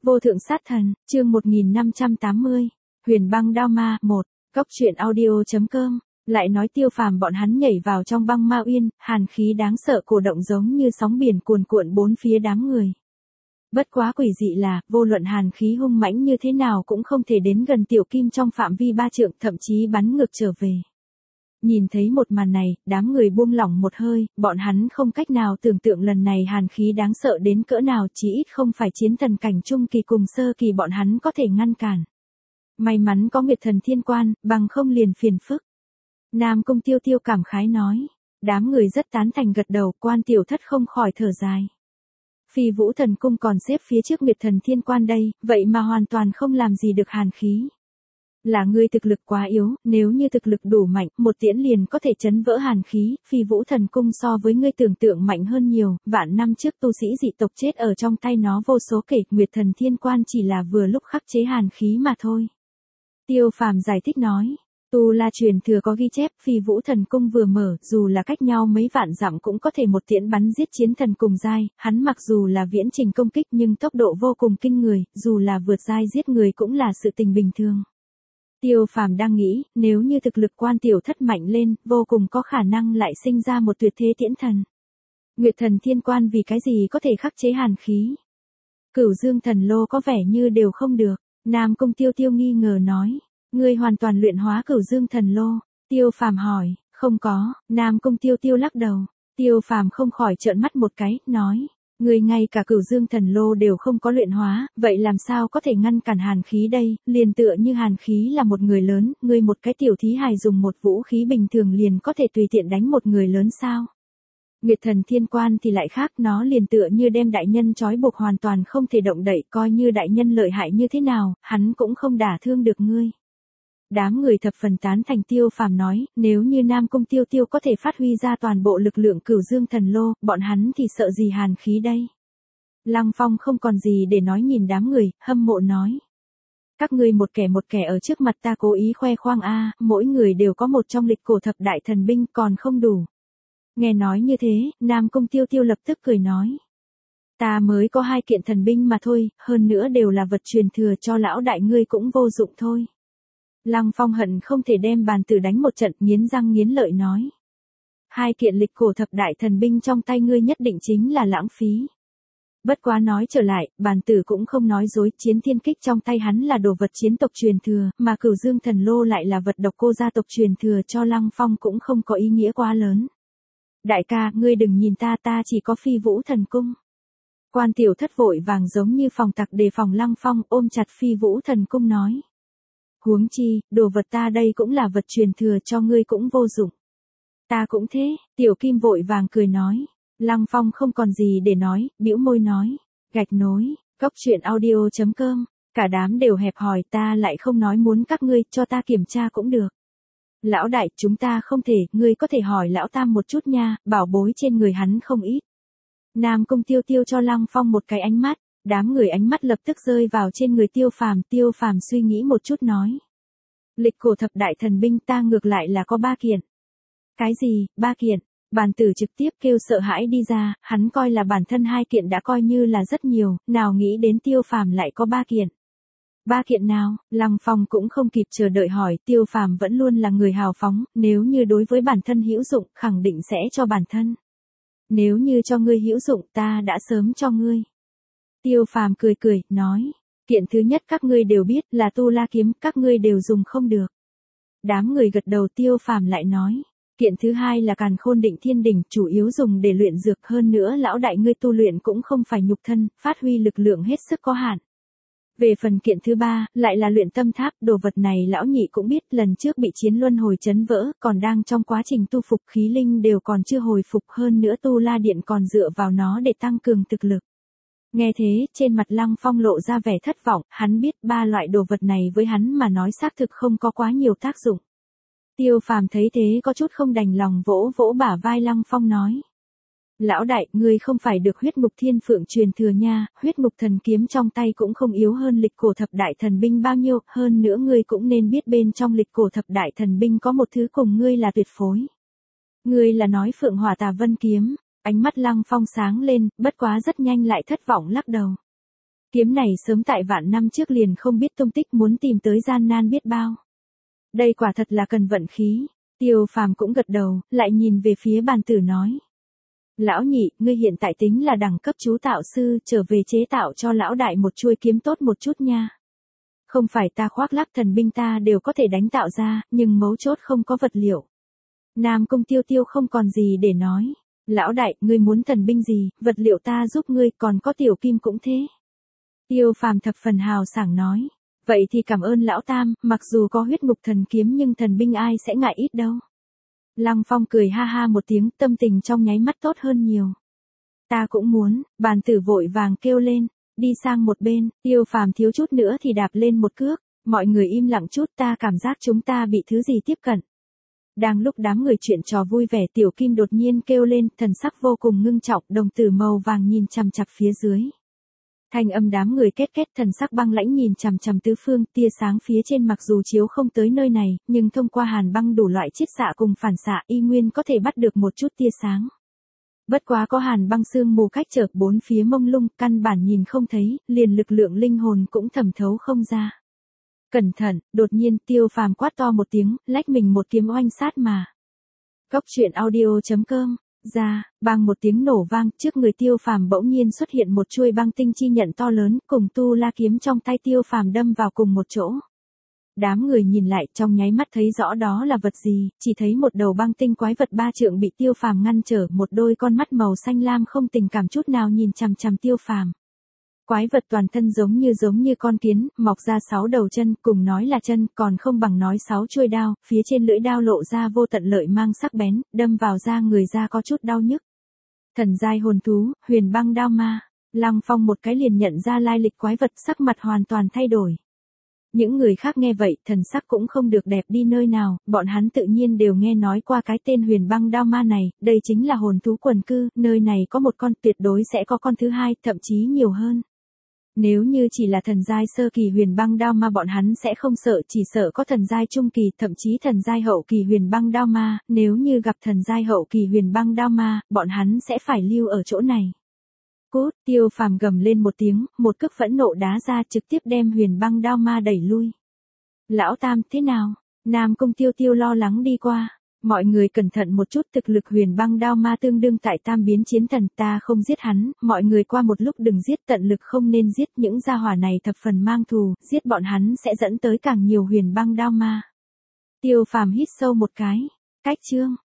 Vô thượng sát thần, chương 1580, Huyền băng đao ma, 1, Cốc truyện audio.com, lại nói Tiêu Phàm bọn hắn nhảy vào trong băng ma uyên, hàn khí đáng sợ cổ động giống như sóng biển cuồn cuộn bốn phía đám người. Bất quá quỷ dị là, vô luận hàn khí hung mãnh như thế nào cũng không thể đến gần Tiểu Kim trong phạm vi 3 trượng, thậm chí bắn ngược trở về. Nhìn thấy một màn này, đám người buông lỏng một hơi, bọn hắn không cách nào tưởng tượng lần này hàn khí đáng sợ đến cỡ nào, chỉ ít không phải chiến thần cảnh trung kỳ cùng sơ kỳ bọn hắn có thể ngăn cản. May mắn có Nguyệt Thần Thiên Quan, bằng không liền phiền phức. Nam Cung Tiêu Tiêu cảm khái nói. Đám người rất tán thành gật đầu, Quan tiểu thất không khỏi thở dài. Phi Vũ Thần Cung còn xếp phía trước Nguyệt Thần Thiên Quan đây, vậy mà hoàn toàn không làm gì được hàn khí. Là ngươi thực lực quá yếu, nếu như thực lực đủ mạnh, một tiễn liền có thể chấn vỡ hàn khí, Phi Vũ Thần Cung so với ngươi tưởng tượng mạnh hơn nhiều, vạn năm trước tu sĩ dị tộc chết ở trong tay nó vô số kể, Nguyệt Thần Thiên Quan chỉ là vừa lúc khắc chế hàn khí mà thôi. Tiêu Phàm giải thích nói, Tu La truyền thừa có ghi chép, Phi Vũ Thần Cung vừa mở, dù là cách nhau mấy vạn dặm cũng có thể một tiễn bắn giết chiến thần cùng giai, hắn mặc dù là viễn trình công kích nhưng tốc độ vô cùng kinh người, dù là vượt giai giết người cũng là sự tình bình thường. Tiêu Phàm đang nghĩ, nếu như thực lực Quan tiểu thất mạnh lên, vô cùng có khả năng lại sinh ra một tuyệt thế tiễn thần. Nguyệt Thần Thiên Quan vì cái gì có thể khắc chế hàn khí? Cửu Dương Thần Lô có vẻ như đều không được. Nam Cung Tiêu Tiêu nghi ngờ nói, ngươi hoàn toàn luyện hóa Cửu Dương Thần Lô. Tiêu Phàm hỏi, không có. Nam Cung Tiêu Tiêu lắc đầu. Tiêu Phàm không khỏi trợn mắt một cái, nói, ngươi ngay cả Cửu Dương Thần Lô đều không có luyện hóa, vậy làm sao có thể ngăn cản hàn khí đây? Liền tựa như hàn khí là một người lớn, ngươi một cái tiểu thí hài dùng một vũ khí bình thường liền có thể tùy tiện đánh một người lớn sao? Nguyệt Thần Thiên Quan thì lại khác, nó liền tựa như đem đại nhân trói buộc hoàn toàn không thể động đậy, coi như đại nhân lợi hại như thế nào, hắn cũng không đả thương được ngươi. Đám người thập phần tán thành. Tiêu Phàm nói, nếu như Nam Cung Tiêu Tiêu có thể phát huy ra toàn bộ lực lượng Cửu Dương Thần Lô, bọn hắn thì sợ gì hàn khí đây? Lăng Phong không còn gì để nói, nhìn đám người, hâm mộ nói. Các ngươi một kẻ ở trước mặt ta cố ý khoe khoang a, mỗi người đều có một trong lịch cổ thập đại thần binh còn không đủ. Nghe nói như thế, Nam Cung Tiêu Tiêu lập tức cười nói. Ta mới có 2 kiện thần binh mà thôi, hơn nữa đều là vật truyền thừa, cho lão đại ngươi cũng vô dụng thôi. Lăng Phong hận không thể đem bàn tử đánh một trận, nghiến răng nghiến lợi nói. 2 kiện lịch cổ thập đại thần binh trong tay ngươi nhất định chính là lãng phí. Bất quá nói trở lại, bàn tử cũng không nói dối, chiến thiên kích trong tay hắn là đồ vật chiến tộc truyền thừa, mà Cửu Dương Thần Lô lại là vật độc cô gia tộc truyền thừa, cho Lăng Phong cũng không có ý nghĩa quá lớn. Đại ca, ngươi đừng nhìn ta chỉ có Phi Vũ Thần Cung. Quan tiểu thất vội vàng giống như phòng tặc đề phòng Lăng Phong, ôm chặt Phi Vũ Thần Cung nói. Huống chi, đồ vật ta đây cũng là vật truyền thừa, cho ngươi cũng vô dụng. Ta cũng thế. Tiểu Kim vội vàng cười nói. Lăng Phong không còn gì để nói, bĩu môi nói. Gạch nối, Cốc truyện audio.com, cả đám đều hẹp hòi, ta lại không nói muốn các ngươi, cho ta kiểm tra cũng được. Lão đại, chúng ta không thể, ngươi có thể hỏi lão tam một chút nha, bảo bối trên người hắn không ít. Nam Cung Tiêu Tiêu cho Lăng Phong một cái ánh mắt, đám người ánh mắt lập tức rơi vào trên người Tiêu Phàm. Tiêu Phàm suy nghĩ một chút nói. Lịch cổ thập đại thần binh ta ngược lại là có 3 kiện. Cái gì, 3 kiện? Bàn tử trực tiếp kêu sợ hãi đi ra, hắn coi là bản thân 2 kiện đã coi như là rất nhiều, nào nghĩ đến Tiêu Phàm lại có 3 kiện. 3 kiện nào? Lăng Phong cũng không kịp chờ đợi hỏi, Tiêu Phàm vẫn luôn là người hào phóng, nếu như đối với bản thân hữu dụng, khẳng định sẽ cho bản thân. Nếu như cho ngươi hữu dụng, ta đã sớm cho ngươi. Tiêu Phàm cười cười, nói, kiện thứ nhất các ngươi đều biết là Tu La kiếm, các ngươi đều dùng không được. Đám người gật đầu. Tiêu Phàm lại nói, kiện thứ hai là Càn Khôn Định Thiên Đỉnh, chủ yếu dùng để luyện dược, hơn nữa lão đại ngươi tu luyện cũng không phải nhục thân, phát huy lực lượng hết sức có hạn. Về phần kiện thứ ba, lại là luyện tâm tháp, đồ vật này lão nhị cũng biết, lần trước bị chiến luân hồi chấn vỡ, còn đang trong quá trình tu phục, khí linh đều còn chưa hồi phục, hơn nữa Tu La Điện còn dựa vào nó để tăng cường thực lực. Nghe thế, trên mặt Lăng Phong lộ ra vẻ thất vọng, hắn biết 3 loại đồ vật này với hắn mà nói xác thực không có quá nhiều tác dụng. Tiêu Phàm thấy thế có chút không đành lòng, vỗ vỗ bả vai Lăng Phong nói. Lão đại, ngươi không phải được huyết ngục thiên phượng truyền thừa nha, huyết ngục thần kiếm trong tay cũng không yếu hơn lịch cổ thập đại thần binh bao nhiêu, hơn nữa ngươi cũng nên biết bên trong lịch cổ thập đại thần binh có một thứ cùng ngươi là tuyệt phối. Ngươi là nói Phượng Hỏa Tà Vân kiếm? Ánh mắt Lăng Phong sáng lên, bất quá rất nhanh lại thất vọng lắc đầu. Kiếm này sớm tại vạn năm trước liền không biết tung tích, muốn tìm tới gian nan biết bao. Đây quả thật là cần vận khí. Tiêu Phàm cũng gật đầu, lại nhìn về phía bàn tử nói. Lão nhị, ngươi hiện tại tính là đẳng cấp chú tạo sư, trở về chế tạo cho lão đại một chuôi kiếm tốt một chút nha. Không phải ta khoác lác, thần binh ta đều có thể đánh tạo ra, nhưng mấu chốt không có vật liệu. Nam Cung Tiêu Tiêu không còn gì để nói. Lão đại, ngươi muốn thần binh gì, vật liệu ta giúp ngươi, còn có tiểu kim cũng thế. Tiêu Phàm thập phần hào sảng nói. Vậy thì cảm ơn lão tam, mặc dù có huyết ngục thần kiếm nhưng thần binh ai sẽ ngại ít đâu. Lăng Phong cười ha ha một tiếng, tâm tình trong nháy mắt tốt hơn nhiều. Ta cũng muốn, bàn tử vội vàng kêu lên, đi sang một bên, Tiêu Phàm thiếu chút nữa thì đạp lên một cước, mọi người im lặng chút, ta cảm giác chúng ta bị thứ gì tiếp cận. Đang lúc đám người chuyện trò vui vẻ, tiểu kim đột nhiên kêu lên, thần sắc vô cùng ngưng trọng, đồng tử màu vàng nhìn chằm chằm phía dưới. Thanh âm đám người kết kết, thần sắc băng lãnh nhìn chằm chằm tứ phương, tia sáng phía trên mặc dù chiếu không tới nơi này, nhưng thông qua hàn băng đủ loại chiết xạ cùng phản xạ y nguyên có thể bắt được một chút tia sáng. Bất quá có hàn băng sương mù cách trở, bốn phía mông lung, căn bản nhìn không thấy, liền lực lượng linh hồn cũng thẩm thấu không ra. Cẩn thận, đột nhiên Tiêu Phàm quát to một tiếng, lách mình một kiếm oanh sát mà. Cốc truyện audio.com ra, bang một tiếng nổ vang, trước người Tiêu Phàm bỗng nhiên xuất hiện một chuôi băng tinh chi nhận to lớn, cùng tu la kiếm trong tay Tiêu Phàm đâm vào cùng một chỗ. Đám người nhìn lại, trong nháy mắt thấy rõ đó là vật gì, chỉ thấy một đầu băng tinh quái vật 3 trượng bị Tiêu Phàm ngăn trở, một đôi con mắt màu xanh lam không tình cảm chút nào nhìn chằm chằm Tiêu Phàm. Quái vật toàn thân giống như con kiến, mọc ra 6 đầu chân, cùng nói là chân, còn không bằng nói 6 chuôi đao, phía trên lưỡi đao lộ ra vô tận lợi mang sắc bén, đâm vào da người ra có chút đau nhức. Thần giai hồn thú, Huyền Băng Đao Ma. Lăng Phong một cái liền nhận ra lai lịch quái vật, sắc mặt hoàn toàn thay đổi. Những người khác nghe vậy, thần sắc cũng không được đẹp đi nơi nào, bọn hắn tự nhiên đều nghe nói qua cái tên Huyền Băng Đao Ma này, đây chính là hồn thú quần cư, nơi này có một con, tuyệt đối sẽ có con thứ hai, thậm chí nhiều hơn. Nếu như chỉ là thần giai sơ kỳ Huyền Băng Đao Ma bọn hắn sẽ không sợ, chỉ sợ có thần giai trung kỳ, thậm chí thần giai hậu kỳ Huyền Băng Đao Ma, nếu như gặp thần giai hậu kỳ Huyền Băng Đao Ma, bọn hắn sẽ phải lưu ở chỗ này. Cút, Tiêu Phàm gầm lên một tiếng, một cước phẫn nộ đá ra, trực tiếp đem Huyền Băng Đao Ma đẩy lui. Lão tam, thế nào? Nam Cung Tiêu Tiêu lo lắng đi qua. Mọi người cẩn thận một chút, thực lực Huyền Băng Đao Ma tương đương tại tam biến chiến thần, ta không giết hắn, mọi người qua một lúc đừng giết, tận lực không nên giết, những gia hỏa này thập phần mang thù, giết bọn hắn sẽ dẫn tới càng nhiều Huyền Băng Đao Ma. Tiêu Phàm hít sâu một cái, cách chương.